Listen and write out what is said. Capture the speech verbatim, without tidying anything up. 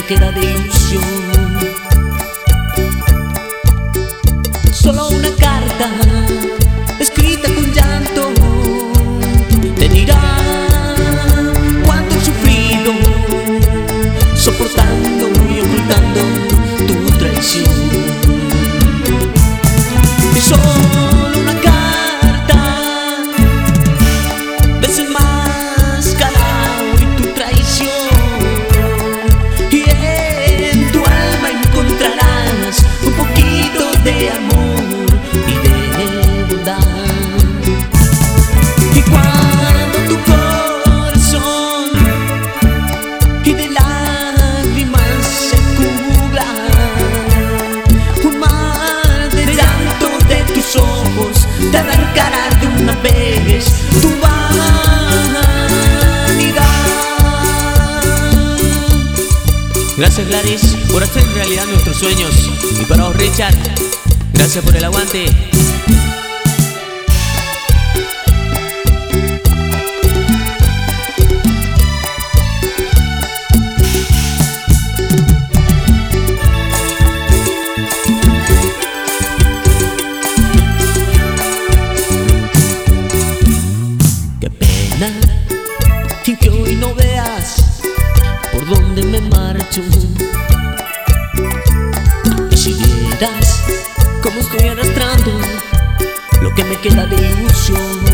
queda de ilusión. Solo una carta escrita con llanto te dirá cuánto he sufrido, soportando y ocultando tu traición. Y solo una carta desenmascarado y tu traición, y en tu alma encontrarás un poquito de amor y de bondad. Y cuando tu corazón y de lágrimas se cubra, un mar de llanto de tus ojos te arrancará de una vez tu vanidad. Gracias, Gladys, por hacer realidad nuestros sueños. Y para vos, Richard, gracias por el aguante. Qué pena que hoy no veas por dónde me marcho. Y si vieras cómo estoy arrastrando lo que me queda de ilusión.